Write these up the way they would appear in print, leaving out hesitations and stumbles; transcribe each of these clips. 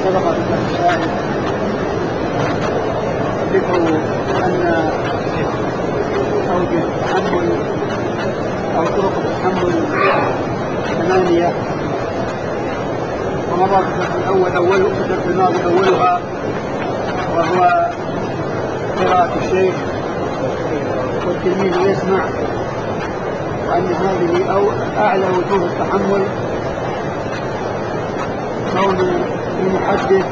سبق في السائل ذكر أن أوجه التحمل أو طرق التحمل 8، ومضى في الدرس الماضي أولها وهو قراءة الشيخ والتلميذ يسمع، وأن هذه أو أعلى وجوه التحمل كون المحدث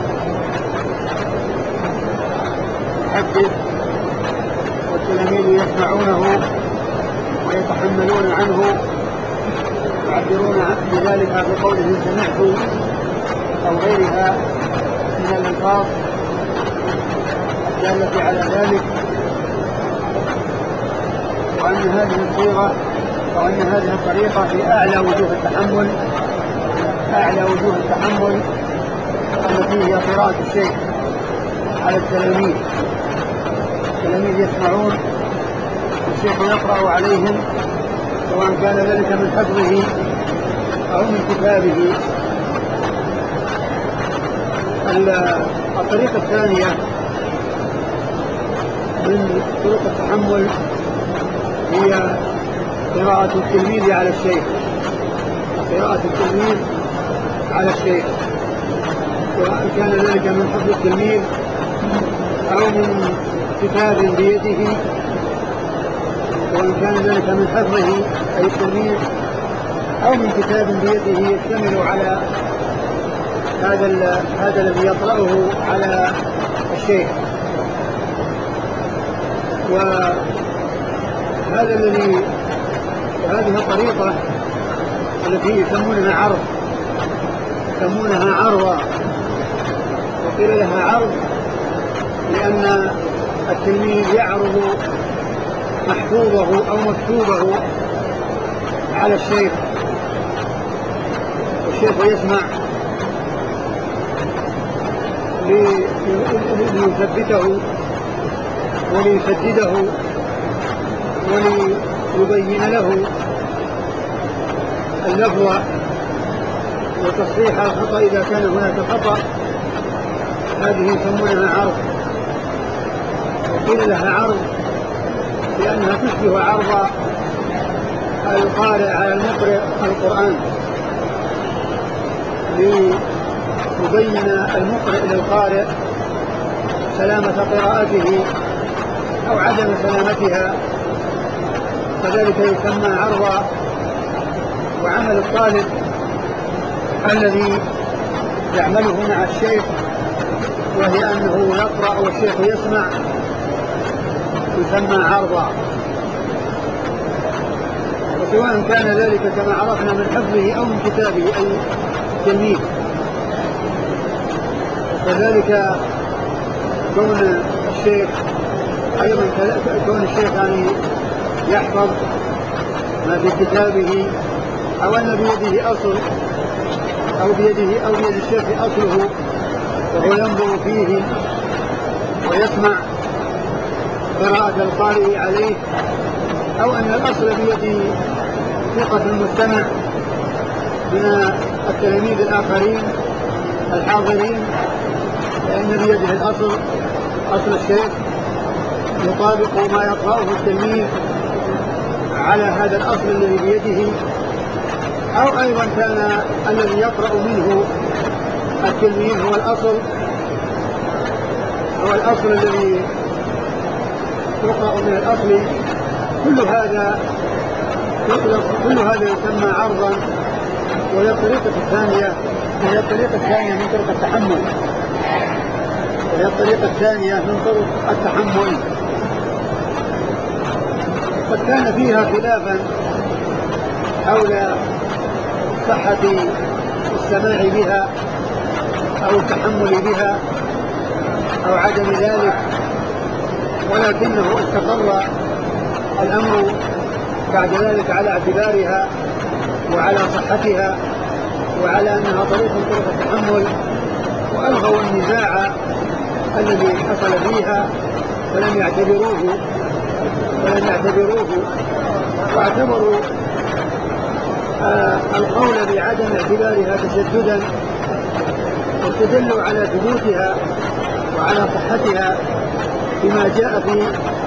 والتلاميذ يسمعونه ويتحملون عنه، يعبرون بذلك بقوله سمعت أو غيرها من الألفاظ الدالة على ذلك، وأن هذه الصيغة وأن هذه الطريقة في أعلى وجوه التحمل التي هي قراءة الشيخ على التلاميذ يسمعون الشيخ يقرأ عليهم، سواء كان ذلك من حفظه أو من كتابه. الطريقة الثانية من طرق التحمل هي قراءة التلميذ على الشيخ، سواء كان ذلك من حفظ التلميذ أو من كتاب بيده، سواء كان ذلك من حفظه أي التلميذ أو من كتاب بيده يشتمل على هذا الذي يقرأه على الشيخ. هذه الطريقة التي يسمونها عرضا، وقيل لها عرض لأن التلميذ يعرض محفوظه أو مكتوبه على الشيخ، والشيخ يسمع ليثبته وليسدده وليبين له اللفظ وتصحيح الخطأ إذا كان هناك خطأ. هذه يسمونها عرض، وقيل لها عرض لأنها تشبه عرض القارئ على المقرئ القرآن، ليبين المقرئ للقارئ سلامة قراءته أو عدم سلامتها، فذلك يسمى عرضا. وعمل الطالب الذي يعمله مع الشيخ وهي أنه يقرأ والشيخ يسمع يسمى عرضا، وسواء كان ذلك كما عرفنا من حفظه أو من كتابه أي التلميذ. وكذلك كون الشيخ يعني يحفظ ما في كتابه، أو أن بيده أصل أو بيد الشيخ أصله وهو ينظر فيه ويسمع قراءة القارئ عليه، أو أن الأصل بيد ثقة المستمع من التلاميذ الآخرين الحاضرين، فإن بيده الأصل أصل الشيخ يطابق ما يقرأه التلميذ على هذا الأصل الذي بيده، أو أيضا كان الذي يقرأ منه التلميذ هو الأصل الذي يقرأ من الأصل. كل هذا يسمى عرضا. وهي الطريقة الثانية من طرق التحمل، قد كان فيها خلافا حول صحة السماع بها أو التحمل بها أو عدم ذلك، ولكنه استقر الأمر بعد ذلك على اعتبارها وعلى صحتها وعلى أنها طريق من طرق التحمل، وألغوا النزاع الذي حصل فيها ولم يعتبروه واعتبروا القول بعدم اعتبارها تشددا واستدلوا على ثبوتها وعلى صحتها بما جاء في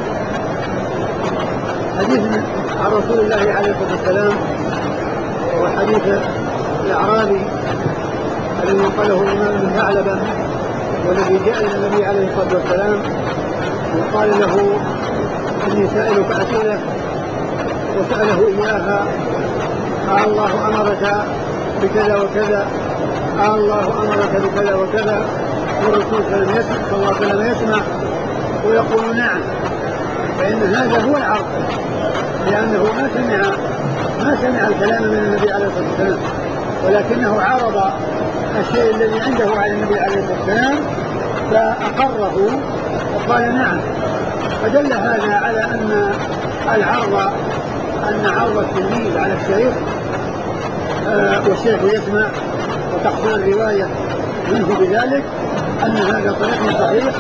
حديث عن رسول الله عليه الصلاة والسلام، وحديث الأعرابي الذي قاله الإمام بن ثعلبة، والذي جاء إلى النبي عليه الصلاة والسلام وقال له إني سائلك أسئلة، وسأله إياها: الله أمرك بكذا وكذا، الله أمرك بكذا وكذا، والرسول صلى الله عليه وسلم يسمع ويقول نعم، فإن هذا هو العرض، لأنه ما سمع الكلام من النبي عليه الصلاة والسلام، ولكنه عرض الشيء الذي عنده على النبي عليه الصلاة والسلام فأقره وقال نعم. فدل هذا على أن عرض التلميذ على الشيخ والشيخ يسمع وتحصل الرواية منه بذلك أن هذا طريق صحيح،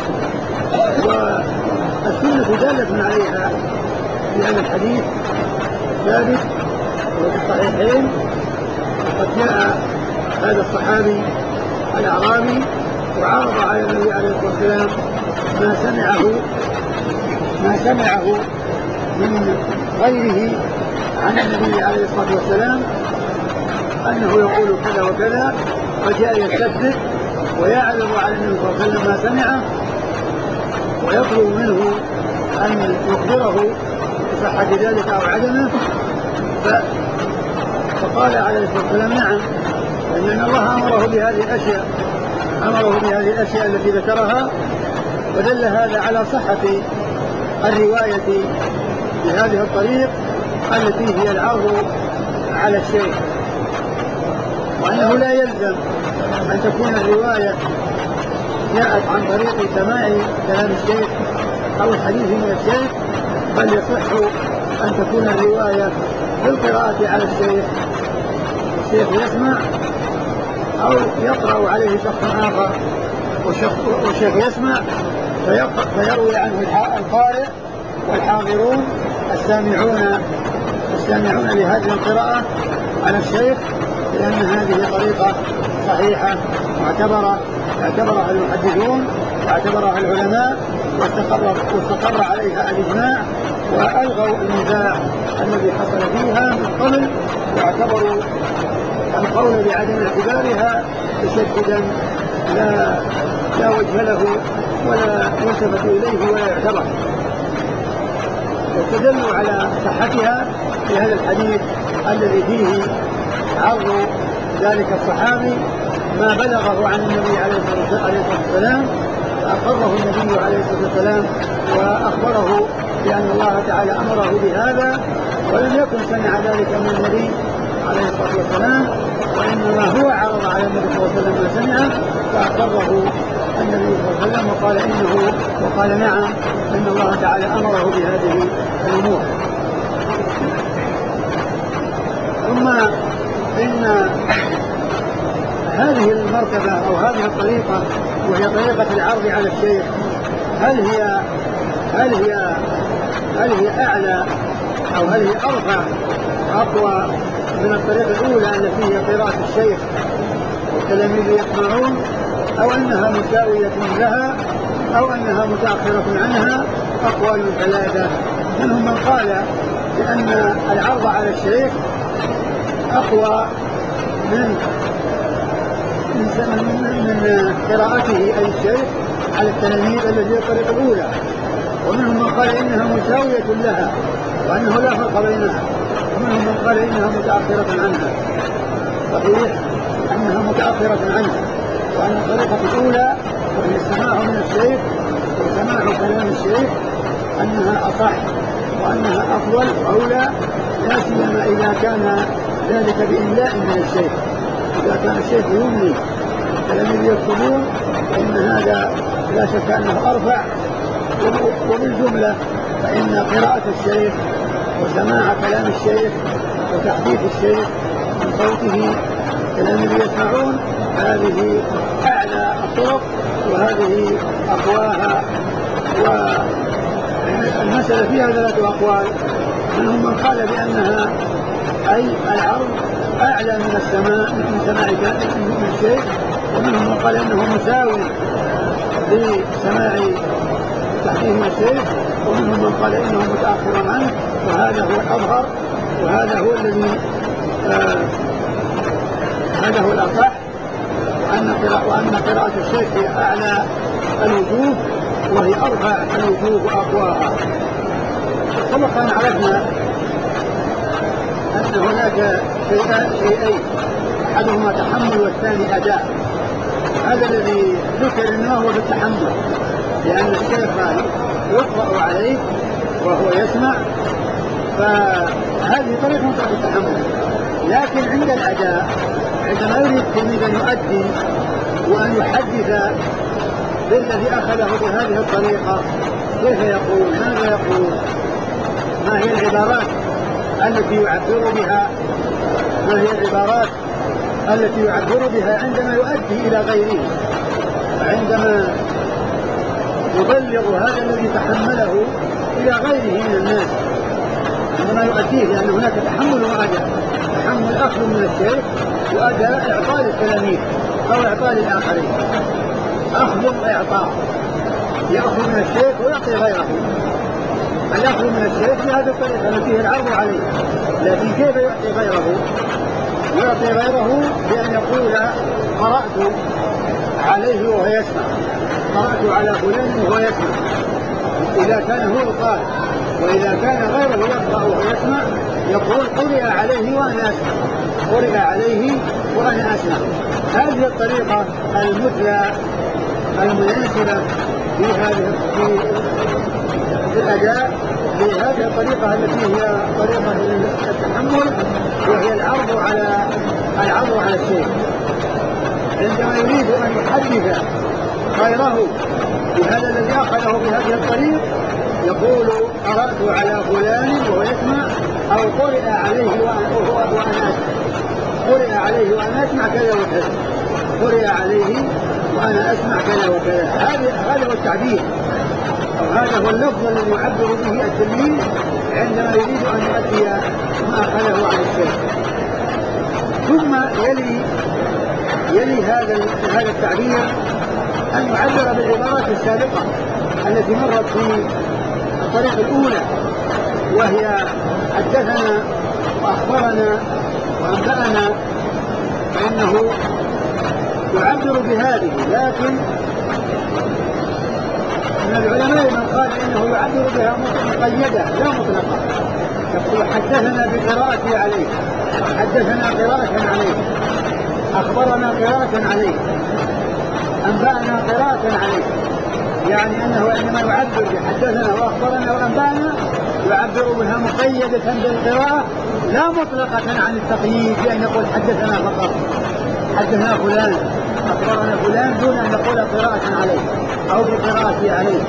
والسنة دالة عليها في هذا الحديث ثابت وفي الصحيحين. وقد جاء هذا الصحابي الأعرابي وعرض على النبي عليه الصلاة والسلام ما سمعه من غيره عن النبي عليه الصلاة والسلام أنه يقول كذا وكذا، وجاء يستفسر ويعرض على النبي صلى الله عليه وسلم ما سمعه ويطلب منه أن يخبره بصحة ذلك أو عدمه، فقال عليه الصلاة والسلام نعم، لأن الله أمره بهذه الأشياء التي ذكرها، ودل هذا على صحة الرواية بهذه الطريق التي هي العرض على الشيخ، وأنه لا يلزم أن تكون الرواية جاءت عن طريق سماع كلام الشيخ أو الحديث من الشيخ، بل يصح أن تكون الرواية بالقراءة على الشيخ، الشيخ يسمع أو يقرأ عليه شخص آخر والشيخ يسمع فيروي عنه القارئ والحاضرون السامعون لهذه القراءة على الشيخ، لأن هذه طريقة صحيحة اعتبرها المحدثون واعتبرها العلماء واستقر عليها الإجماع، وألغوا النزاع الذي حصل فيها من قبل، واعتبروا القول بعدم اعتبارها تشددا لا وجه له ولا يلتفت إليه ولا يعتبر. واستدلوا على صحتها في هذا الحديث الذي فيه عرض ذلك الصحابي ما بلغه عن النبي عليه الصلاة والسلام، فأقره النبي عليه الصلاة والسلام وأخبره بأن الله تعالى أمره بهذا، ولم يكن سمع ذلك من النبي عليه الصلاة والسلام، وإنما هو عرض على النبي صلى الله عليه وسلم ما سمع فأقره النبي صلى الله عليه وسلم وقال نعم إن الله تعالى أمره بهذه الأمور. ثم إن هذه المرتبة أو هذه الطريقة وهي طريقة العرض على الشيخ هل هي أعلى أو هل هي أرفع أقوى من الطريقة الأولى التي هي قراءة الشيخ والتلاميذ يسمعون، أو أنها مساوية لها أو أنها متأخرة عنها؟ أقوال ثلاثة، منهم من قال بأن العرض على الشيخ أقوى من قراءته أي الشيخ على التلاميذ الذي هي الطريقة الأولى، ومنهم من قال إنها مساوية لها وأنه لا فرق بينها، ومنهم من قال إنها متأخرة عنها. صحيح أنها متأخرة عنها، وأن الطريقة الأولى وهي السماع من الشيخ وسماع كلام الشيخ أنها أصح وأنها أفضل وأولى، لا سيما إذا كان ذلك بإملاء من الشيخ. إذا كان الشيخ يملي الذين يكتبون فإن هذا لا شك أنه أرفع، وبالجملة فإن قراءة الشيخ وسماع كلام الشيخ وتحديث الشيخ من صوته الذين يسمعون هذه أعلى الطرق وهذه أقواها. والمسألة فيها ثلاثة أقوال، منهم من قال بأنها أي العرض أعلى من السماع من الشيخ، ومنهم من قال إنه مساوي لسماع تحديث الشيخ، ومنهم من قال إنه متأخر عنه، وهذا هو الأظهر، وهذا هو الذي هذا هو الأصح، وأن قراءة الشيخ هي أعلى الوجوه وهي أرفع الوجوه وأقواها. سبق أن عرفنا أن هناك شيئين، أحدهما تحمل والثاني أداء. هذا الذي ذكر أنه هو بالتحمل، لأن الشيخ يقرأ عليه وهو يسمع، فهذه طريقة من طريق التحمل. لكن عند الأداء، عندما يريد التلميذ أن يؤدي وأن يحدث بالذي أخذه بهذه الطريقة، كيف يقول؟ ماذا يقول؟ ما هي العبارات التي يعبر بها؟ ما هي العبارات التي يعبر بها عندما يؤدي إلى غيره، عندما يبلغ هذا الذي تحمله إلى غيره من الناس، عندما يؤديه؟ لأن هناك تحمل وأداء. تحمل أخذ من الشيخ، وأداء إعطاء للتلاميذ أو إعطاء للآخرين. أخذ وإعطاء، يأخذ من الشيخ ويعطي غيره. يأخذ من الشيخ بهذه الطريقة التي هي العرض عليه، لكن كيف يعطي غيره؟ يعطي غيره بأن يقول قرأت عليه وهو يسمع، قرأت على فلان وهو يسمع، إذا كان هو القارئ. وإذا كان غيره يقرأ وهو يسمع يقول قرئ عليه وأنا أسمع، قرئ عليه وأنا أسمع. هذه الطريقة المثلى المناسبة في الأداء لهذه الطريقة التي هي طريقة التحمل، وهي العرض على الشيء. عندما يريد أن يحدث غيره بهذا الذي أخذه بهذه الطريق يقول قرأت على فلان وهو يسمع، أو قرئ عليه وأنا أسمع، قرئ عليه وأنا أسمع كذا وكذا، قرئ عليه وأنا أسمع كذا وكذا. هذا هو التعبير، أو هذا هو اللفظ الذي يعبر به التلميذ عندما يريد أن يؤدي ما أخذه عن الشيخ. ثم يلي هذا التعبير أن يعبر بالعبارات السابقة التي مرت في الطريقة الأولى، وهي حدثنا وأخبرنا وأنبأنا، فإنه يعبر بهذه. لكن من العلماء من قال إنه يعبر بها مقيدة لا مطلقة، يقول حدثنا بقراءة عليه، حدثنا قراءة عليه، أخبرنا قراءة عليه، أنبأنا قراءة عليه. يعني أنه عندما يعبر بحدثنا وأخبرنا وأنبأنا يعبر بها مقيدة بالقراءة لا مطلقة عن التقييد، بأن يقول حدثنا فقط، حدثنا فلان، أخبرنا فلان، دون أن يقول قراءة عليه أو بقراءة عليه.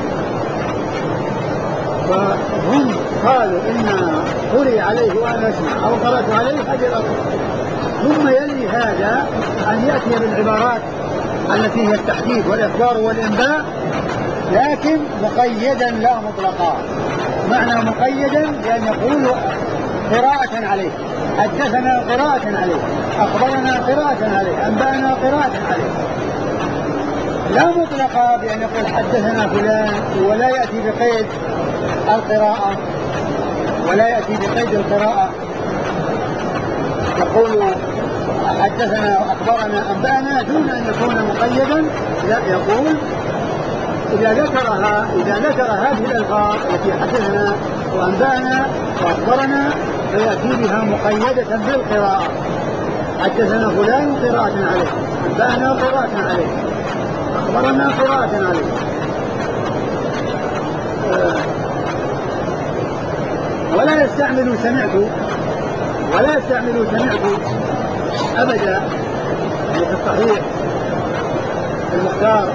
فهم قالوا إن قرئ عليه وأنا أسمع أو قرأت عليه، هذه الأصل. ثم يلي هذا أن يأتي بالعبارات التي هي التحديث والإخبار والإنباء، لكن مقيدا لا مطلقا. معنى مقيدا بأن يقول قراءة عليه، حدثنا قراءة عليه، أخبرنا قراءة عليه، أنبأنا قراءة عليه. لا مطلقا بأن يقول حدثنا فلان ولا يأتي بقيد القراءة، ولا يأتي بقيد القراءة، يقول حدثنا وأخبرنا أنبأنا دون أن يكون مقيدا. لا، يقول إذا ذكر هذه الألفاظ التي حدثنا وأنبأنا وأخبرنا فيأتي بها مقيدة بالقراءة، حدثنا فلان قراءة عليه، أنبأنا قراءة عليه، أخبرنا قراءة عليه. ولا يستعمل سمعت أبدا في الصحيح في المختار،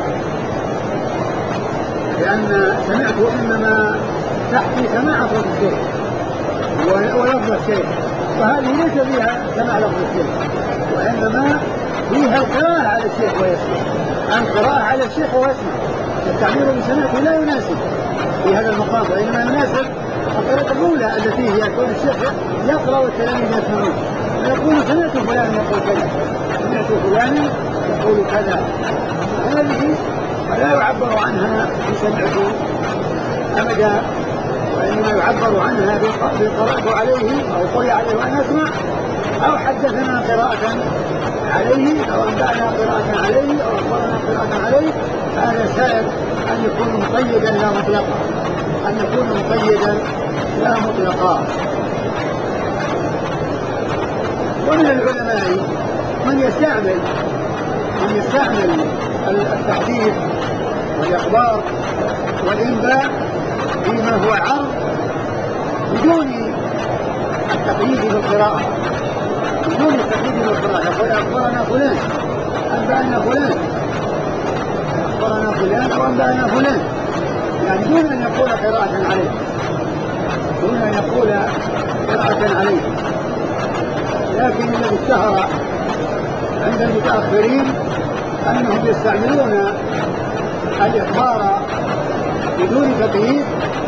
لأن سمعت إنما تحكي سماع صوت الشيخ ولفظ الشيخ، فهذه ليس فيها سماع لفظ الشيخ، وإنما فيها القراءة على الشيخ ويسمع، القراءة على الشيخ ويسمع. التعبير بسمعته لا يناسب في هذا المقام، وإنما يناسب الطريقة الأولى التي هي يكون الشيخ يقرأ والتلاميذ يسمعون، فيقول سمعت فلان يقول كذا، سمعت فلان يقول كذا، هذه لا يعبر عنها بسمعه أبدا، وإنما يعبر عنها بقراءة عليه أو قرئ عليه وأن يسمع، أو حدثنا قراءة عليه أو أنبأنا قراءة عليه أو أخبرنا قراءة عليه. هذا سائر أن يكون مقيدا لا مطلقا، أن يكون مقيدا لا مطلقا. ومن العلماء من يستعمل التحديث والإخبار والإنباء فيما هو عرض بدون التقييد بالقراءة، يقول أخبرنا فلان أنبأنا فلان، أخبرنا فلان أو أنبأنا فلان، يعني دون أن يقول قراءة عليه. لكن الذي اشتهر عند المتأخرين أنهم يستعملون الإخبار بدون تقييد،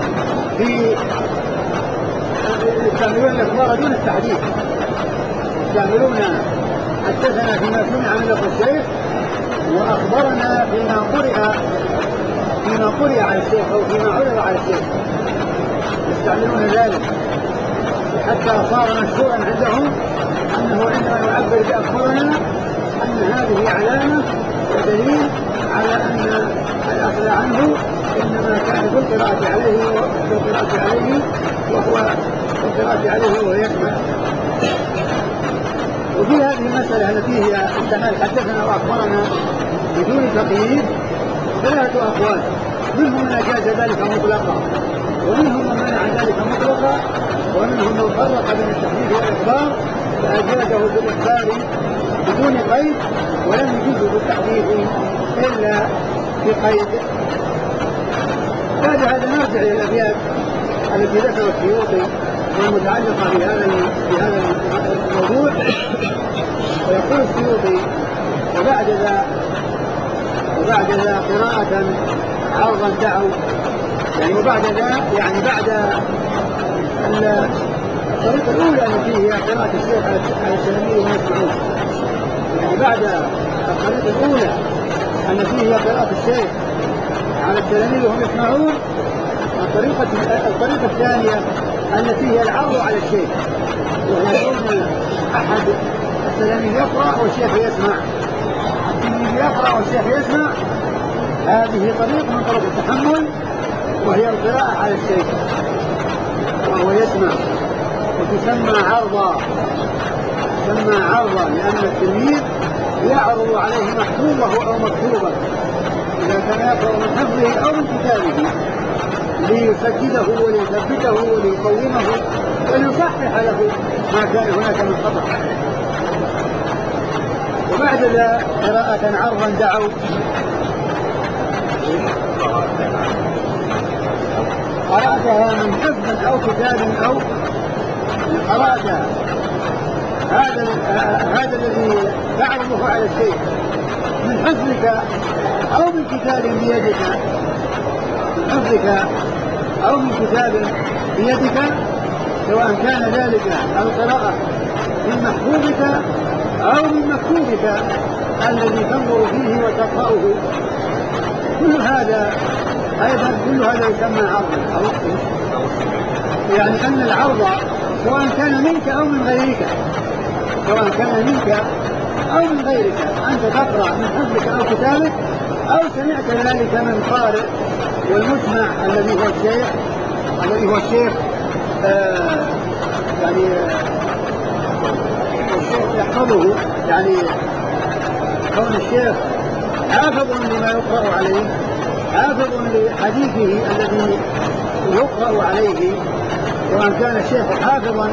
يستعملون الإخبار دون التحديث، يستعملون حدثنا فيما سمع من لفظ الشيخ، وأخبرنا فيما قرئ على الشيخ أو فيما عرض على الشيخ، يستعملون ذلك حتى صار مشهورا عندهم أنه عندما يعبر بأخبرنا أن هذه علامة ودليل على أن الأخذ عنه إنما كان بالقراءة عليه وهو يسمع. وفي هذه المسألة التي هي استعمال حدثنا وأخبرنا بدون تقييد ثلاثة أقوال، منهم من أجاز ذلك مطلقا، ومنهم من منع ذلك مطلقا، ومنهم من فرق بين التحديث والإخبار فأجازه بالإخبار بدون قيد ولم يجوزه بالتحديث إلا بقيد. بعد هذا نرجع إلى الأبيات التي ذكر السيوطي والمتعلقة بهذا الموضوع. ويقول السيوطي: وبعد ذا قراءة عرضا دعوا، يعني وبعد ذا يعني بعد الطريقة الأولى التي هي قراءة الشيخ على التلاميذ والمسمعون، يعني بعد الطريقة الأولى التي هي قراءة الشيخ على التلاميذ وهم يسمعون، الطريقة الثانية التي هي العرض على الشيخ، وهو يكون أحد التلاميذ يقرأ والشيخ يسمع، هذه طريقة من طرق التحمل، وهي القراءة على الشيخ وهو يسمع، وتسمى عرضا، لأن التلميذ يعرض عليه محفوظه أو مكتوبا إذا كان يقرأ من حفظه أو من كتابه ليسدده وليثبته وليقومه وليصحح له ما كان هناك من خطأ. وبعد ذا قراءة عرضا دعوا، قرأتها من حفظ أو كتاب أو قرأتها، هذا الذي تعرضه على الشيء من حفظك أو من كتاب بيدك، سواء كان ذلك القراءة من محفوظك أو من مكتوبك الذي تنظر فيه وتقرأه، كل هذا يسمى عرضا. يعني أن العرض سواء كان منك أو من غيرك، أنت تقرأ من حفظك أو كتابك أو سمعت ذلك من قارئ، والمسمع الذي هو الشيخ يعني الشيخ يحفظه، يعني كون الشيخ حافظ لما يقرأ عليه، حافظ لحديثه الذي يقرأ عليه، وأن كان الشيخ حافظا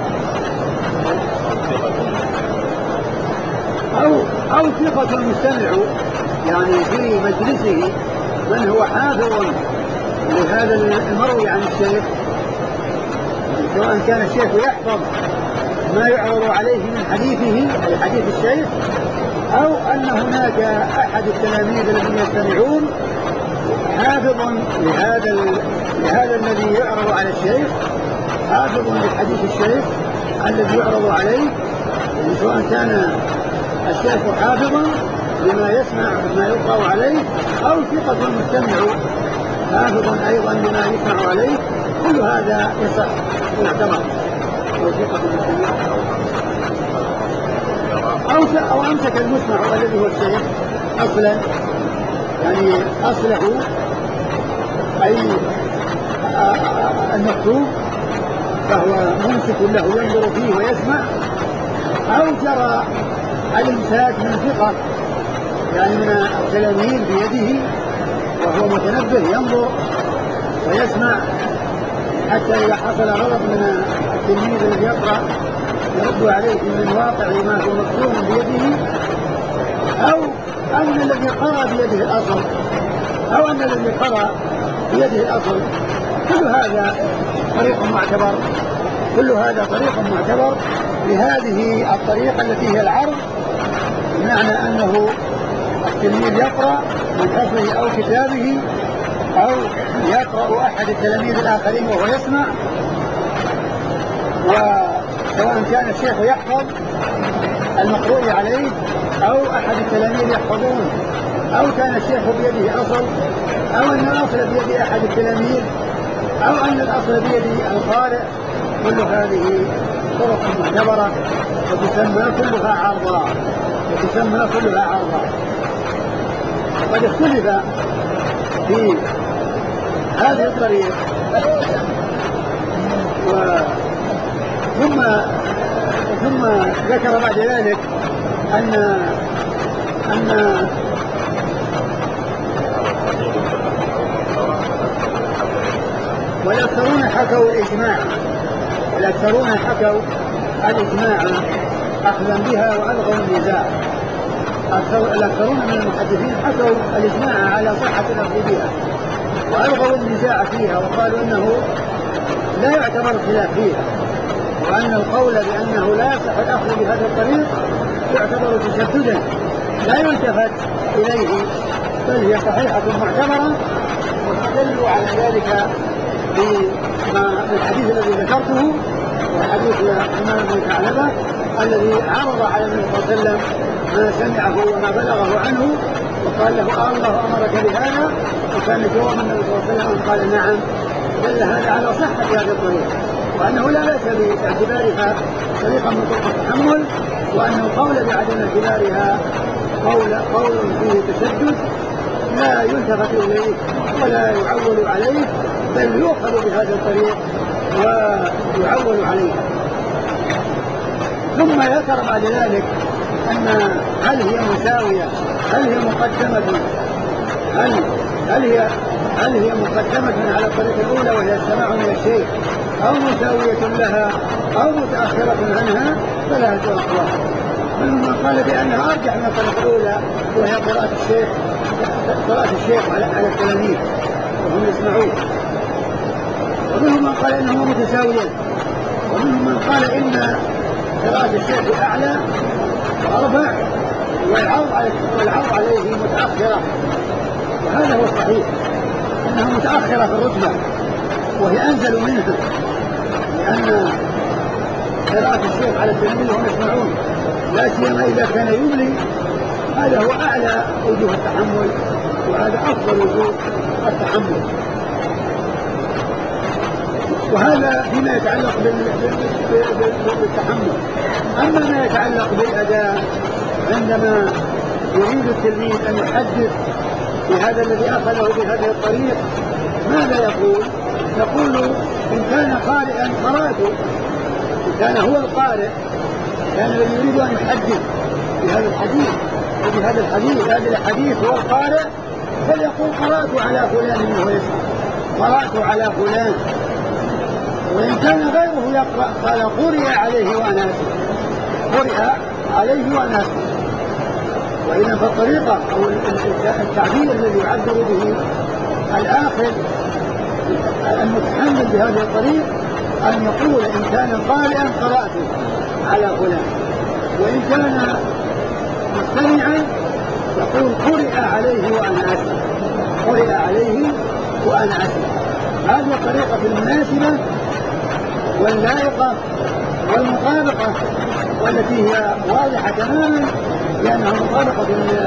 أو ثقة المستمع يعني في مجلسه من هو حافظ لهذا المروي عن الشيخ، سواء كان الشيخ يحفظ ما يعرض عليه من حديثه أي حديث الشيخ، أو أن هناك أحد التلاميذ الذين يستمعون حافظ لهذا الذي يعرض على الشيخ، حافظ لحديث الشيخ الذي يعرض عليه، سواء كان الشيخ حافظا بما يسمع بما يقرأ عليه، أو ثقة المستمع حافظ أيضا بما يسمع عليه، كل هذا يصح ويعتبر. أو ثقة المستمع أو أمسك المسمع الذي هو الشيخ أصلا، يعني أصله أي المكتوب فهو ممسك له ينظر فيه ويسمع، أو جرى الإمساك من ثقة يعني من التلاميذ بيده وهو متنبه ينظر ويسمع، حتى إذا حصل غلط من التلميذ الذي يقرأ يرد عليه من واقع ما هو مكتوب بيده، أو أن الذي قرأ بيده الأصل، أو أن الذي قرأ بيده الأصل. كل هذا طريق معتبر، كل هذا طريق معتبر لهذه الطريقة التي هي العرض، بمعنى أنه التلميذ يقرأ من حفظه أو كتابه، أو يقرأ أحد التلاميذ الآخرين وهو يسمع، وسواء كان الشيخ يحفظ المقروء عليه أو أحد التلاميذ يحفظون، أو كان الشيخ بيده أصل، أو أن الأصل بيد أحد التلاميذ، أو أن الأصل بيد القارئ. كل هذه طرق معتبرة وتسمى كلها عرضا، وتسمى كلها عرضا. قد اختلف في هذه الطريق، ثم ذكر بعد ذلك أن والأكثرون حكوا الإجماع، والأكثرون حكوا الإجماع أخذا بها وألغوا النزاع. الأكثرون من المحدثين حكوا الإجماع على صحة الأخذ بها وألغوا النزاع فيها، وقالوا أنه لا يعتبر الخلاف فيها، وأن القول بأنه لا يصح الأخذ بهذا الطريق يعتبر تشددا لا يلتفت إليه، بل هي صحيحة معتبرة. واستدلوا على ذلك بالحديث الذي ذكرته، وحديث عمر بن ثعلبة الذي عرض على النبي صلى الله عليه وسلم ما سمعه وما بلغه عنه، وقال له الله أمرك بهذا، وكان جواب النبي صلى الله عليه وسلم قال نعم، دل هذا على صحة هذا الطريق، وأنه لا بأس باعتبارها طريقا من طرق التحمل، وأن القول بعدم اعتبارها قول فيه تشدد لا يلتفت إليه ولا يعول عليه، بل يؤخذ بهذا الطريق ويعول عليه. ثم ذكر بعد ذلك أن هل هي مساوية، هل هي مقدمة، هل هي مقدمة على الطريقة الأولى وهي السماع من الشيخ، أو مساوية لها، أو متأخرة عنها، فلا أقوال. منهم من قال بأنها أرجح من الطريقة الأولى وهي قراءة الشيخ على التلاميذ وهم يسمعون، ومنهم من قال إنهما متساويان، ومنهم من قال إن قراءة الشيخ أعلى وأرفع والعرض عليه متأخرة، وهذا هو الصحيح، أنها متأخرة في الرتبة وهي أنزل منها، لأن قراءة الشيخ على التلاميذ وهم يسمعون لا سيما إذا كان يملي، هذا هو أعلى وجوه التحمل، وهذا أفضل وجوه التحمل. وهذا فيما يتعلق بالتحمل. أما ما يتعلق بالأداء، عندما يريد التلميذ أن يحدث بهذا الذي أخذه بهذه الطريق، ماذا يقول؟ يقول إن كان قارئا قرأته، إن كان هو القارئ كان الذي يريد أن يحدث بهذا الحديث هو القارئ، فليقول قرأت على فلان وهو يسمع، قرأت على فلان. وإن كان غيره يقرأ قال قرئ عليه وأنا أسمع، قرئ عليه وأنا أسمع. وإذا فالطريقة أو التعبير الذي يعبر به الآخر المتحمل بهذا الطريق أن يقول إن كان قارئا قرأت على فلان، وإن كان مستمعا يقول قرئ عليه وأنا أسمع، قرئ عليه وأنا أسمع. هذه الطريقة المناسبة واللائقة والمطابقة والتي هي واضحة تماما لأنها مطابقة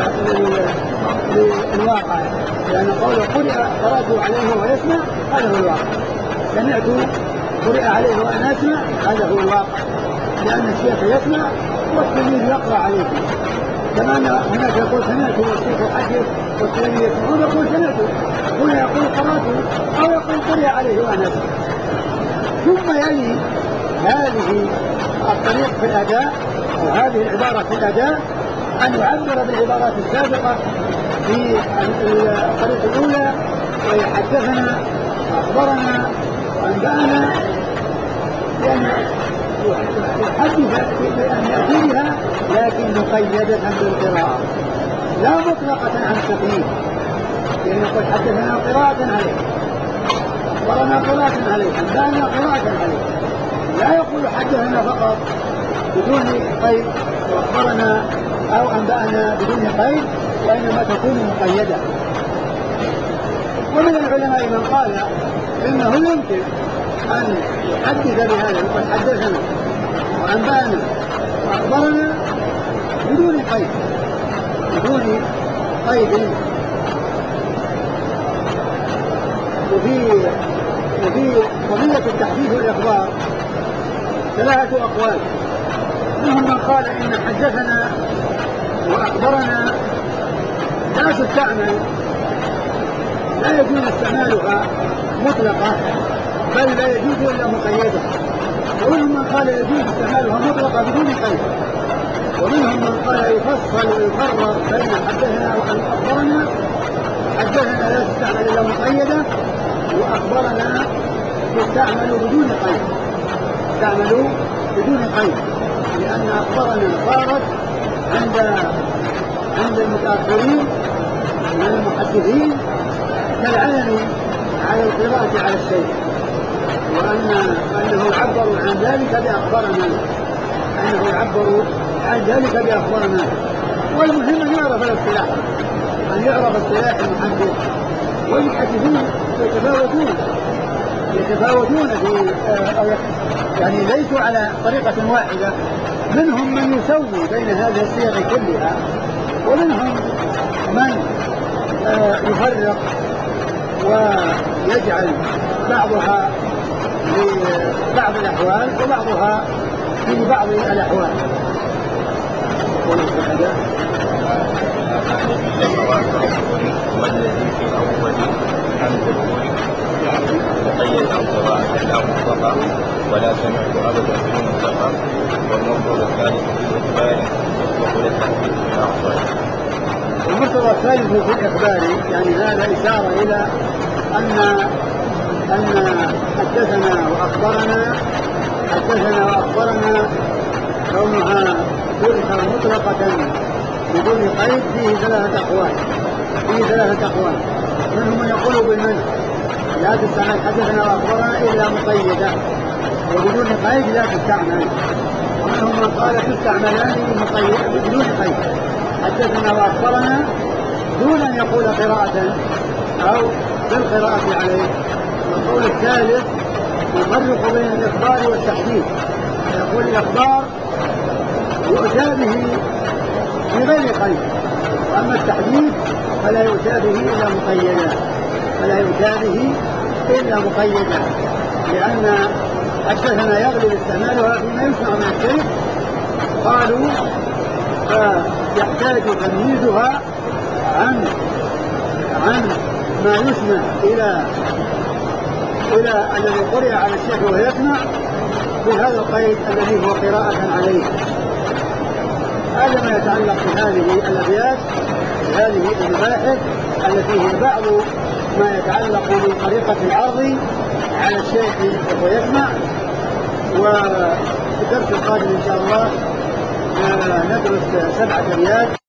للواقع، لأن قوله قرأت عليه وهو يسمع هذا هو الواقع، سمعت قرئ عليه وأنا أسمع هذا هو الواقع، لأن الشيخ يسمع والتلميذ يقرأ عليه. كما هناك يقول سمعت والشيخ يحدث والتلميذ يسمعون، يقول سمعت، هنا يقول قرأت أو يقول قرئ عليه وأنا أسمع. ثم يلي هذه الطريق في الأداء أو هذه العبارة في الأداء أن يعبر بالعبارات السابقة في الطريق الأولى ويحدثنا أخبرنا وأنبأنا، لأن يحدث بأن يأتي بها لكن مقيدة بالقراءة لا مطلقة عن التقييد، لأن يقول حدثنا قراءة عليه، أخبرنا قراءة عليه، أنبأنا قراءة عليه، لا يقول حدثنا فقط بدون قيد وأخبرنا أو أنبأنا بدون قيد، وإنما تكون مقيدة. ومن العلماء من قال إنه يمكن أن يحدث بهذا، يقول حدثنا وأنبأنا وأخبرنا بدون قيد، بدون قيد. وفي قضية التحديث والإخبار ثلاثة أقوال، منهم من قال إن حدثنا وأخبرنا لا تستعمل، لا يجوز استعمالها مطلقة، بل لا يجوز إلا مقيدة. ومنهم من قال يجوز استعمالها مطلقة بدون قيد، ومنهم من قال يفصل ويفرق بين حدثنا وأخبرنا. حدثنا لا تستعمل إلا مقيدة، وأخبرنا تستعمل بدون قيد، تستعمل بدون قيد، لأن أخبرنا صارت عند المتأخرين من المحدثين كالعلم على القراءة على الشيء، وأنه عبروا عن ذلك بأخبرنا، أنه عبروا عن ذلك بأخبرنا. والمهم أن يعرف الاصطلاح، أن يعرف اصطلاح المحدث. والمحدثين يتفاوتون في يعني ليسوا على طريقة واحدة، منهم من يسوي بين هذه الصيغ كلها، ومنهم من يفرق ويجعل بعضها لبعض الأحوال وبعضها في بعض الأحوال. والذي في أول عن ذكوري مقيد أو قراءة لا مطلقة ولا سمعت أبدا بدون سفر. والمرتبة الثالث في الإخبار يطلق للتحديث من أعصار. المرتبة الثالث في الإخبار يعني هذا إشارة إلى أن حدثنا وأخبرنا كونها تذكر مطلقة بدون قيد فيه ثلاثة أقوال. منهم من يقول بالمنع لا تستعمل حدثنا وأخبرنا إلا مقيدة، وبدون قيد لا تستعمل. ومنهم من قال تستعملان بدون قيد، حدثنا وأخبرنا دون أن يقول قراءة أو بالقراءة عليه. والقول الثالث يفرق بين الإخبار والتحديث، يقول الإخبار يؤتى به بغير قيد، وأما التحديث فلا يؤتى به إلا مقيدا، لأن حدثنا يغلب استعمالها فيما يسمع من الشيء، قالوا فيحتاج تمييزها عن ما يسمع إلى الذي قرئ على الشيخ وهو يسمع بهذا القيد الذي هو قراءة عليه. هذا ما يتعلق بهذه الأبيات، هذه المباحث التي هي بعض ما يتعلق بطريقة العرض على الشيخ وهو يسمع. وفي الدرس القادم إن شاء الله ندرس 7 أبيات.